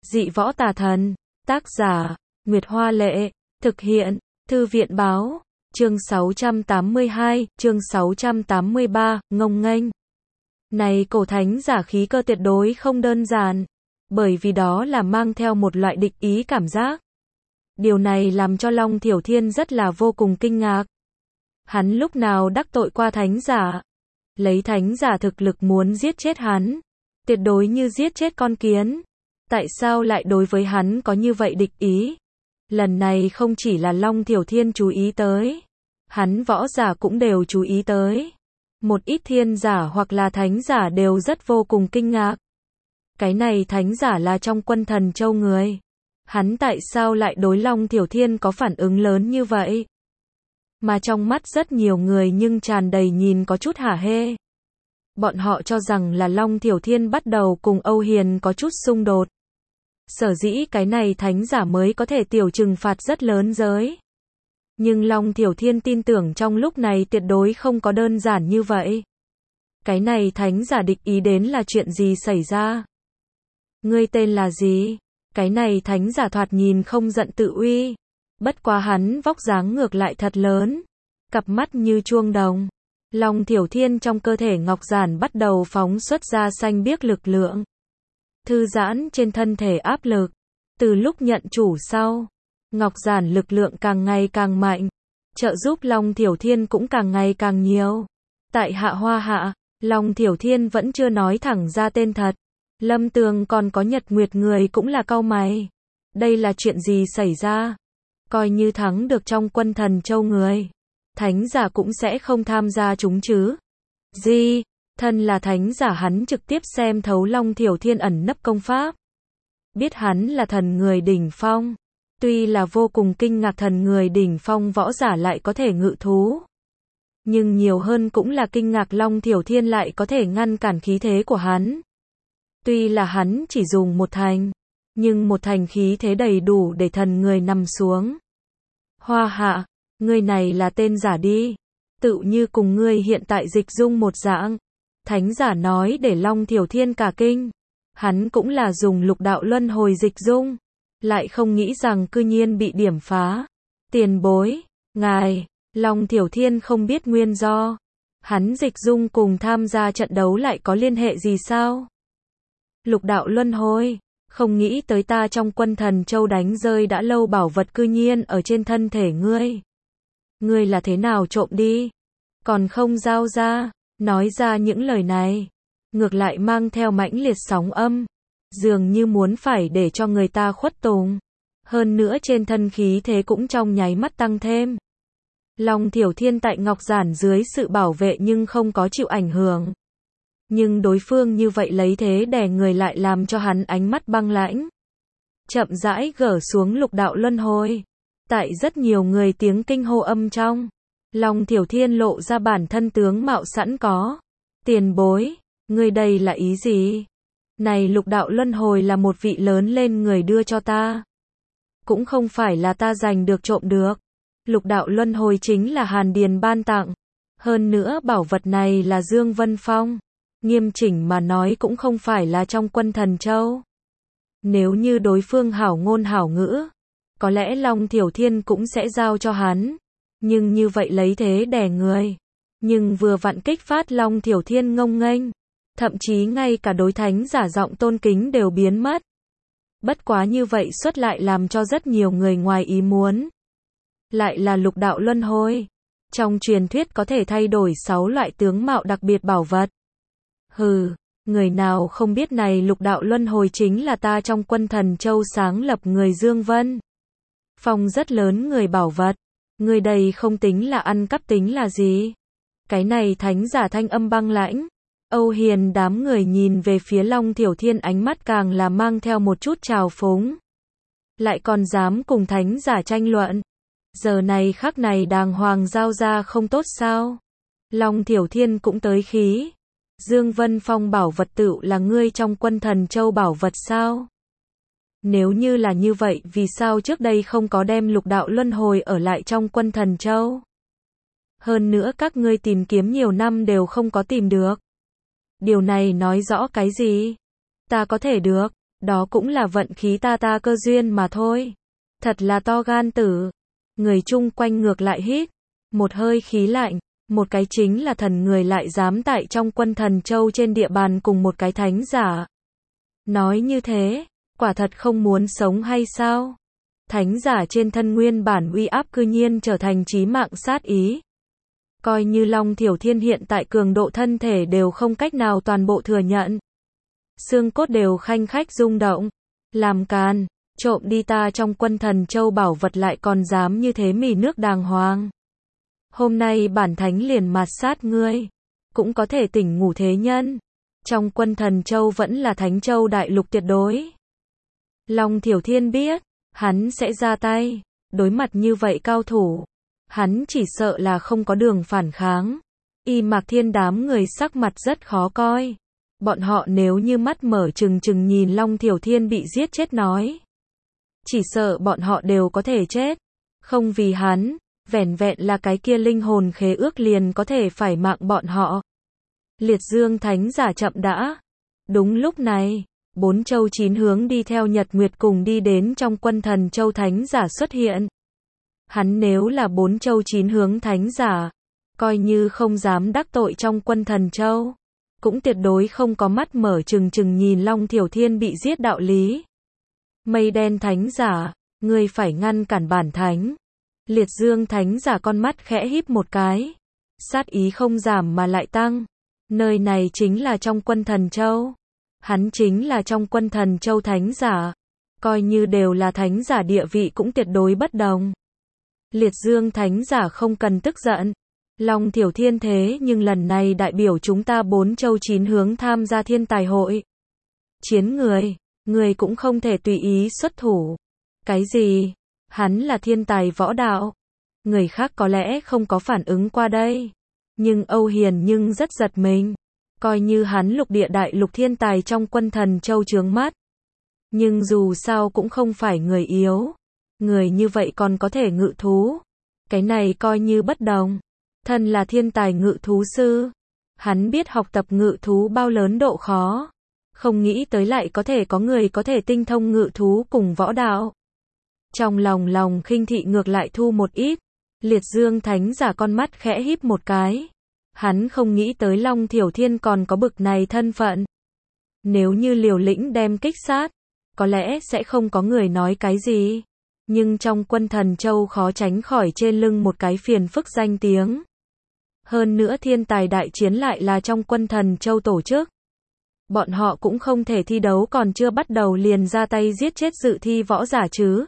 Dị võ tà thần. Tác giả, Nguyệt Hoa Lệ. Thực hiện, Thư viện Báo. Chương 682, chương 683, ngông nghênh. Này cổ thánh giả khí cơ tuyệt đối không đơn giản, bởi vì đó là mang theo một loại địch ý cảm giác. Điều này làm cho Long Thiểu Thiên rất là vô cùng kinh ngạc. Hắn lúc nào đắc tội qua thánh giả? Lấy thánh giả thực lực muốn giết chết hắn, tuyệt đối như giết chết con kiến. Tại sao lại đối với hắn có như vậy địch ý? Lần này không chỉ là Long Thiểu Thiên chú ý tới, hắn võ giả cũng đều chú ý tới. Một ít thiên giả hoặc là thánh giả đều rất vô cùng kinh ngạc. Cái này thánh giả là trong Quân Thần Châu người. Hắn tại sao lại đối Long Thiểu Thiên có phản ứng lớn như vậy? Mà trong mắt rất nhiều người nhưng tràn đầy nhìn có chút hả hê. Bọn họ cho rằng là Long Thiểu Thiên bắt đầu cùng Âu Hiền có chút xung đột. Sở dĩ cái này thánh giả mới có thể tiểu trừng phạt rất lớn giới. Nhưng Long Thiểu Thiên tin tưởng trong lúc này tuyệt đối không có đơn giản như vậy. Cái này thánh giả địch ý đến là chuyện gì xảy ra? Ngươi tên là gì? Cái này thánh giả thoạt nhìn không giận tự uy. Bất quá hắn vóc dáng ngược lại thật lớn. Cặp mắt như chuông đồng. Long Thiểu Thiên trong cơ thể ngọc giản bắt đầu phóng xuất ra xanh biếc lực lượng. Thư giãn trên thân thể áp lực. Từ lúc nhận chủ sau, ngọc giản lực lượng càng ngày càng mạnh. Trợ giúp Long Thiểu Thiên cũng càng ngày càng nhiều. Tại Hạ Hoa Hạ, Long Thiểu Thiên vẫn chưa nói thẳng ra tên thật. Lâm Tường còn có Nhật Nguyệt người cũng là cau mày. Đây là chuyện gì xảy ra? Coi như thắng được trong Quân Thần Châu người, thánh giả cũng sẽ không tham gia chúng chứ. Gì? Thân là thánh giả hắn trực tiếp xem thấu Long Thiểu Thiên ẩn nấp công pháp. Biết hắn là thần người đỉnh phong. Tuy là vô cùng kinh ngạc thần người đỉnh phong võ giả lại có thể ngự thú. Nhưng nhiều hơn cũng là kinh ngạc Long Thiểu Thiên lại có thể ngăn cản khí thế của hắn. Tuy là hắn chỉ dùng một thành, nhưng một thành khí thế đầy đủ để thần người nằm xuống. Hoa Hạ, ngươi này là tên giả đi. Tự như cùng ngươi hiện tại dịch dung một dạng. Thánh giả nói để Long Thiểu Thiên cả kinh. Hắn cũng là dùng lục đạo luân hồi dịch dung. Lại không nghĩ rằng cư nhiên bị điểm phá. Tiền bối, ngài, Long Thiểu Thiên không biết nguyên do. Hắn dịch dung cùng tham gia trận đấu lại có liên hệ gì sao? Lục đạo luân hồi, không nghĩ tới ta trong Quân Thần Châu đánh rơi đã lâu bảo vật cư nhiên ở trên thân thể ngươi. Ngươi là thế nào trộm đi? Còn không giao ra. Nói ra những lời này, ngược lại mang theo mãnh liệt sóng âm, dường như muốn phải để cho người ta khuất tùng. Hơn nữa trên thân khí thế cũng trong nháy mắt tăng thêm. Long Thiểu Thiên tại ngọc giản dưới sự bảo vệ nhưng không có chịu ảnh hưởng. Nhưng đối phương như vậy lấy thế đè người lại làm cho hắn ánh mắt băng lãnh. Chậm rãi gỡ xuống lục đạo luân hồi. Tại rất nhiều người tiếng kinh hô âm trong, Long Thiểu Thiên lộ ra bản thân tướng mạo sẵn có. Tiền bối, ngươi đây là ý gì? Này lục đạo luân hồi là một vị lớn lên người đưa cho ta. Cũng không phải là ta giành được trộm được. Lục đạo luân hồi chính là Hàn Điền ban tặng. Hơn nữa bảo vật này là Dương Vân Phong. Nghiêm chỉnh mà nói cũng không phải là trong Quân Thần Châu. Nếu như đối phương hảo ngôn hảo ngữ, có lẽ Long Thiểu Thiên cũng sẽ giao cho hắn. Nhưng như vậy lấy thế đè người. Nhưng vừa vặn kích phát Long Thiểu Thiên ngông nghênh. Thậm chí ngay cả đối thánh giả giọng tôn kính đều biến mất. Bất quá như vậy xuất lại làm cho rất nhiều người ngoài ý muốn. Lại là lục đạo luân hồi. Trong truyền thuyết có thể thay đổi 6 loại tướng mạo đặc biệt bảo vật. Hừ, người nào không biết này lục đạo luân hồi chính là ta trong Quân Thần Châu sáng lập người Dương Vân Phong rất lớn người bảo vật. Người đây không tính là ăn cắp tính là gì? Cái này thánh giả thanh âm băng lãnh. Âu Hiền đám người nhìn về phía Long Thiểu Thiên ánh mắt càng là mang theo một chút trào phúng. Lại còn dám cùng thánh giả tranh luận. Giờ này khắc này đàng hoàng giao ra không tốt sao? Long Thiểu Thiên cũng tới khí. Dương Vân Phong bảo vật tựu là ngươi trong Quân Thần Châu bảo vật sao? Nếu như là như vậy vì sao trước đây không có đem lục đạo luân hồi ở lại trong Quân Thần Châu? Hơn nữa các ngươi tìm kiếm nhiều năm đều không có tìm được. Điều này nói rõ cái gì? Ta có thể được. Đó cũng là vận khí ta cơ duyên mà thôi. Thật là to gan tử. Người chung quanh ngược lại hít một hơi khí lạnh. Một cái chính là thần người lại dám tại trong quân Thần Châu trên địa bàn cùng một cái thánh giả. Nói như thế, quả thật không muốn sống hay sao? Thánh giả trên thân nguyên bản uy áp cư nhiên trở thành chí mạng sát ý. Coi như Long Thiểu Thiên hiện tại cường độ thân thể đều không cách nào toàn bộ thừa nhận. Xương cốt đều khanh khách rung động. Làm càn, trộm đi ta trong quân Thần Châu bảo vật lại còn dám như thế mì nước đàng hoàng. Hôm nay bản thánh liền mạt sát ngươi. Cũng có thể tỉnh ngủ thế nhân. Trong quân Thần Châu vẫn là Thánh Châu đại lục tuyệt đối. Long Thiểu Thiên biết, hắn sẽ ra tay. Đối mặt như vậy cao thủ, hắn chỉ sợ là không có đường phản kháng. Y Mạc Thiên đám người sắc mặt rất khó coi. Bọn họ nếu như mắt mở trừng trừng nhìn Long Thiểu Thiên bị giết chết nói. Chỉ sợ bọn họ đều có thể chết. Không vì hắn, vẻn vẹn là cái kia linh hồn khế ước liền có thể phải mạng bọn họ. Liệt Dương Thánh giả chậm đã. Đúng lúc này, 4 châu 9 hướng đi theo Nhật Nguyệt cùng đi đến trong quân Thần Châu Thánh giả xuất hiện. Hắn nếu là 4 châu 9 hướng Thánh giả, coi như không dám đắc tội trong quân Thần Châu, cũng tuyệt đối không có mắt mở trừng trừng nhìn Long Thiểu Thiên bị giết đạo lý. Mây đen Thánh giả, ngươi phải ngăn cản bản thánh. Liệt Dương Thánh giả con mắt khẽ híp một cái. Sát ý không giảm mà lại tăng. Nơi này chính là trong quân Thần Châu. Hắn chính là trong quân Thần Châu Thánh giả. Coi như đều là Thánh giả địa vị cũng tuyệt đối bất đồng. Liệt Dương Thánh giả không cần tức giận. Long Thiểu Thiên thế nhưng lần này đại biểu chúng ta 4 châu 9 hướng tham gia thiên tài hội. Chiến người cũng không thể tùy ý xuất thủ. Cái gì? Hắn là thiên tài võ đạo. Người khác có lẽ không có phản ứng qua đây. Nhưng Âu Hiền nhưng rất giật mình. Coi như hắn lục địa đại lục thiên tài trong quân Thần Châu chướng mắt. Nhưng dù sao cũng không phải người yếu. Người như vậy còn có thể ngự thú. Cái này coi như bất đồng. Thân là thiên tài ngự thú sư. Hắn biết học tập ngự thú bao lớn độ khó. Không nghĩ tới lại có thể có người có thể tinh thông ngự thú cùng võ đạo. Trong lòng khinh thị ngược lại thu một ít. Liệt Dương Thánh giả con mắt khẽ híp một cái. Hắn không nghĩ tới Long Thiểu Thiên còn có bực này thân phận. Nếu như liều lĩnh đem kích sát, có lẽ sẽ không có người nói cái gì. Nhưng trong quân Thần Châu khó tránh khỏi trên lưng một cái phiền phức danh tiếng. Hơn nữa thiên tài đại chiến lại là trong quân Thần Châu tổ chức. Bọn họ cũng không thể thi đấu còn chưa bắt đầu liền ra tay giết chết dự thi võ giả chứ.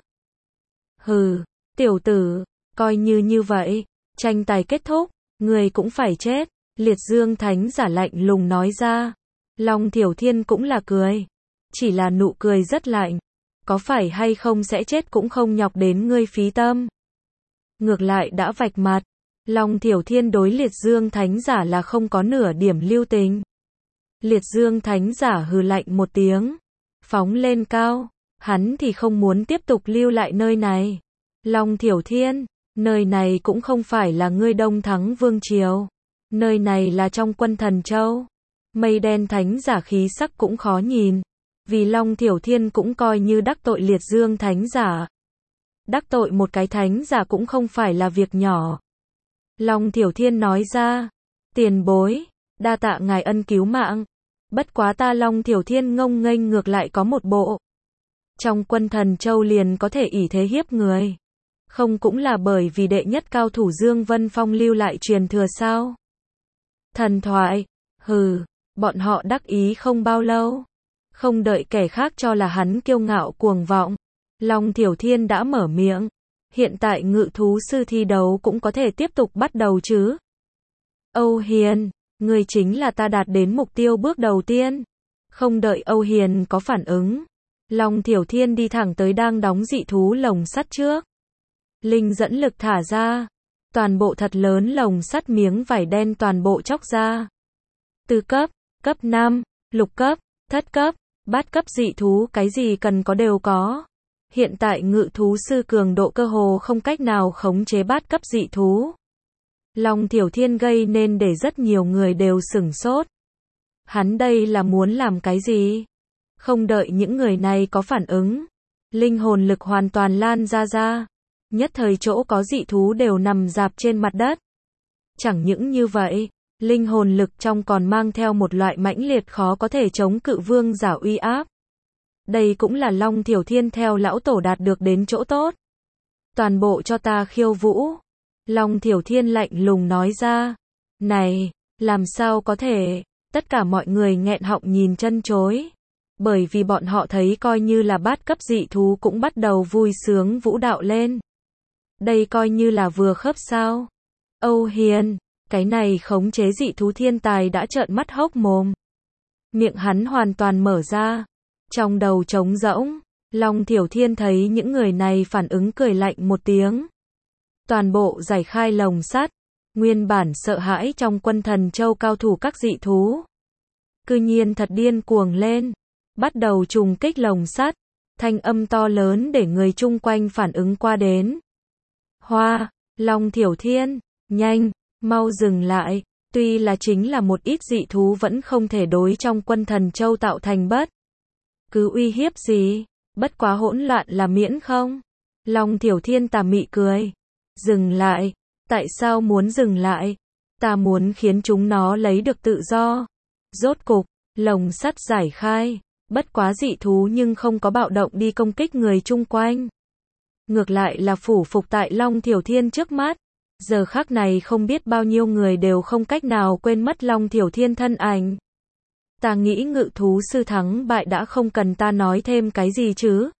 Hừ, tiểu tử, coi như vậy, tranh tài kết thúc, người cũng phải chết. Liệt Dương Thánh giả lạnh lùng nói ra. Long Thiểu Thiên cũng là cười. Chỉ là nụ cười rất lạnh. Có phải hay không sẽ chết cũng không nhọc đến ngươi phí tâm. Ngược lại đã vạch mặt. Long Thiểu Thiên đối Liệt Dương Thánh giả là không có nửa điểm lưu tình. Liệt Dương Thánh giả hừ lạnh một tiếng. Phóng lên cao. Hắn thì không muốn tiếp tục lưu lại nơi này. Long Thiểu Thiên, nơi này cũng không phải là ngươi Đông Thắng Vương Triều. Nơi này là trong quân Thần Châu. Mây đen Thánh giả khí sắc cũng khó nhìn. Vì Long Thiểu Thiên cũng coi như đắc tội Liệt Dương Thánh giả. Đắc tội một cái Thánh giả cũng không phải là việc nhỏ. Long Thiểu Thiên nói ra. Tiền bối, đa tạ ngài ân cứu mạng. Bất quá ta Long Thiểu Thiên ngông nghênh ngược lại có một bộ. Trong quân Thần Châu liền có thể ỷ thế hiếp người. Không cũng là bởi vì đệ nhất cao thủ Dương Vân Phong lưu lại truyền thừa sao? Thần thoại, hừ, bọn họ đắc ý không bao lâu. Không đợi kẻ khác cho là hắn kiêu ngạo cuồng vọng. Long Thiểu Thiên đã mở miệng. Hiện tại ngự thú sư thi đấu cũng có thể tiếp tục bắt đầu chứ? Âu Hiền, ngươi chính là ta đạt đến mục tiêu bước đầu tiên. Không đợi Âu Hiền có phản ứng. Long Thiểu Thiên đi thẳng tới đang đóng dị thú lồng sắt trước. Linh dẫn lực thả ra. Toàn bộ thật lớn lồng sắt miếng vải đen toàn bộ chóc ra. Từ cấp, cấp 5, lục cấp, thất cấp, bát cấp dị thú cái gì cần có đều có. Hiện tại ngự thú sư cường độ cơ hồ không cách nào khống chế bát cấp dị thú. Long Thiểu Thiên gây nên để rất nhiều người đều sửng sốt. Hắn đây là muốn làm cái gì? Không đợi những người này có phản ứng, linh hồn lực hoàn toàn lan ra. Nhất thời chỗ có dị thú đều nằm rạp trên mặt đất. Chẳng những như vậy, linh hồn lực trong còn mang theo một loại mãnh liệt khó có thể chống cự vương giả uy áp. Đây cũng là Long Thiểu Thiên theo lão tổ đạt được đến chỗ tốt. Toàn bộ cho ta khiêu vũ. Long Thiểu Thiên lạnh lùng nói ra. Này, làm sao có thể? Tất cả mọi người nghẹn họng nhìn chân chối. Bởi vì bọn họ thấy coi như là bát cấp dị thú cũng bắt đầu vui sướng vũ đạo lên. Đây coi như là vừa khớp sao? Âu Hiền, cái này khống chế dị thú thiên tài đã trợn mắt hốc mồm. Miệng hắn hoàn toàn mở ra. Trong đầu trống rỗng, Long Thiểu Thiên thấy những người này phản ứng cười lạnh một tiếng. Toàn bộ giải khai lồng sắt, nguyên bản sợ hãi trong quân thần châu cao thủ các dị thú. Cư nhiên thật điên cuồng lên, bắt đầu trùng kích lồng sắt, thanh âm to lớn để người chung quanh phản ứng qua đến. Hoa, Long Thiểu Thiên, nhanh, mau dừng lại, tuy là chính là một ít dị thú vẫn không thể đối trong quân thần châu tạo thành bất cứ uy hiếp gì, bất quá hỗn loạn là miễn không? Long Thiểu Thiên tà mị cười. Dừng lại, tại sao muốn dừng lại? Ta muốn khiến chúng nó lấy được tự do. Rốt cục, lồng sắt giải khai, bất quá dị thú nhưng không có bạo động đi công kích người chung quanh. Ngược lại là phủ phục tại Long Thiểu Thiên trước mắt. Giờ khắc này không biết bao nhiêu người đều không cách nào quên mất Long Thiểu Thiên thân ảnh. Ta nghĩ ngự thú sư thắng bại đã không cần ta nói thêm cái gì chứ.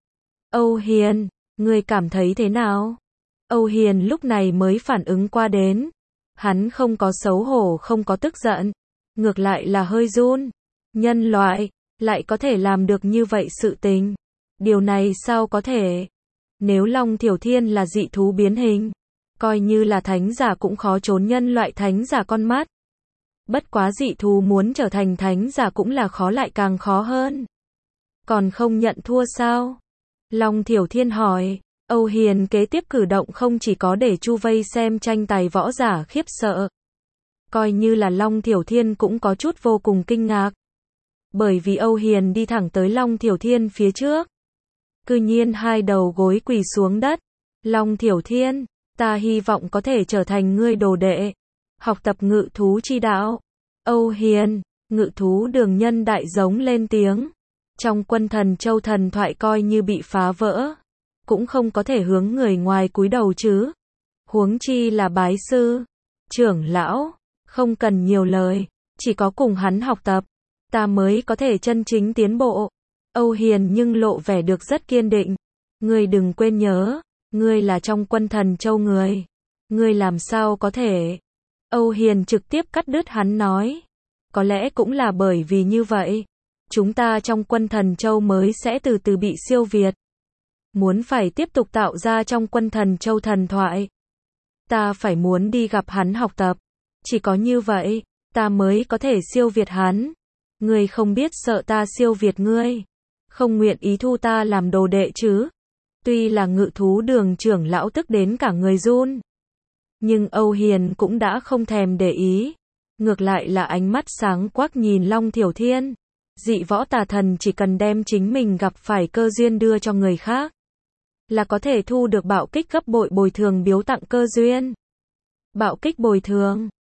Âu Hiền, ngươi cảm thấy thế nào? Âu Hiền lúc này mới phản ứng qua đến. Hắn không có xấu hổ không có tức giận. Ngược lại là hơi run. Nhân loại, lại có thể làm được như vậy sự tình. Điều này sao có thể? Nếu Long Thiểu Thiên là dị thú biến hình, coi như là thánh giả cũng khó trốn nhân loại thánh giả con mắt. Bất quá dị thú muốn trở thành thánh giả cũng là khó lại càng khó hơn. Còn không nhận thua sao? Long Thiểu Thiên hỏi. Âu Hiền kế tiếp cử động không chỉ có để chu vây xem tranh tài võ giả khiếp sợ. Coi như là Long Thiểu Thiên cũng có chút vô cùng kinh ngạc. Bởi vì Âu Hiền đi thẳng tới Long Thiểu Thiên phía trước. Cư nhiên hai đầu gối quỳ xuống đất. Long Thiểu Thiên, ta hy vọng có thể trở thành ngươi đồ đệ. Học tập ngự thú chi đạo. Âu Hiền, ngự thú đường nhân đại giống lên tiếng. Trong quân thần châu thần thoại coi như bị phá vỡ. Cũng không có thể hướng người ngoài cúi đầu chứ. Huống chi là bái sư. Trưởng lão, không cần nhiều lời. Chỉ có cùng hắn học tập. Ta mới có thể chân chính tiến bộ. Âu Hiền nhưng lộ vẻ được rất kiên định. Ngươi đừng quên nhớ. Ngươi là trong quân thần châu người. Ngươi làm sao có thể. Âu Hiền trực tiếp cắt đứt hắn nói. Có lẽ cũng là bởi vì như vậy. Chúng ta trong quân thần châu mới sẽ từ từ bị siêu việt. Muốn phải tiếp tục tạo ra trong quân thần châu thần thoại. Ta phải muốn đi gặp hắn học tập. Chỉ có như vậy, ta mới có thể siêu việt hắn. Ngươi không biết sợ ta siêu việt ngươi. Không nguyện ý thu ta làm đồ đệ chứ. Tuy là ngự thú đường trưởng lão tức đến cả người run. Nhưng Âu Hiền cũng đã không thèm để ý. Ngược lại là ánh mắt sáng quắc nhìn Long Thiểu Thiên. Dị võ tà thần chỉ cần đem chính mình gặp phải cơ duyên đưa cho người khác. Là có thể thu được bạo kích gấp bội bồi thường biếu tặng cơ duyên. Bạo kích bồi thường.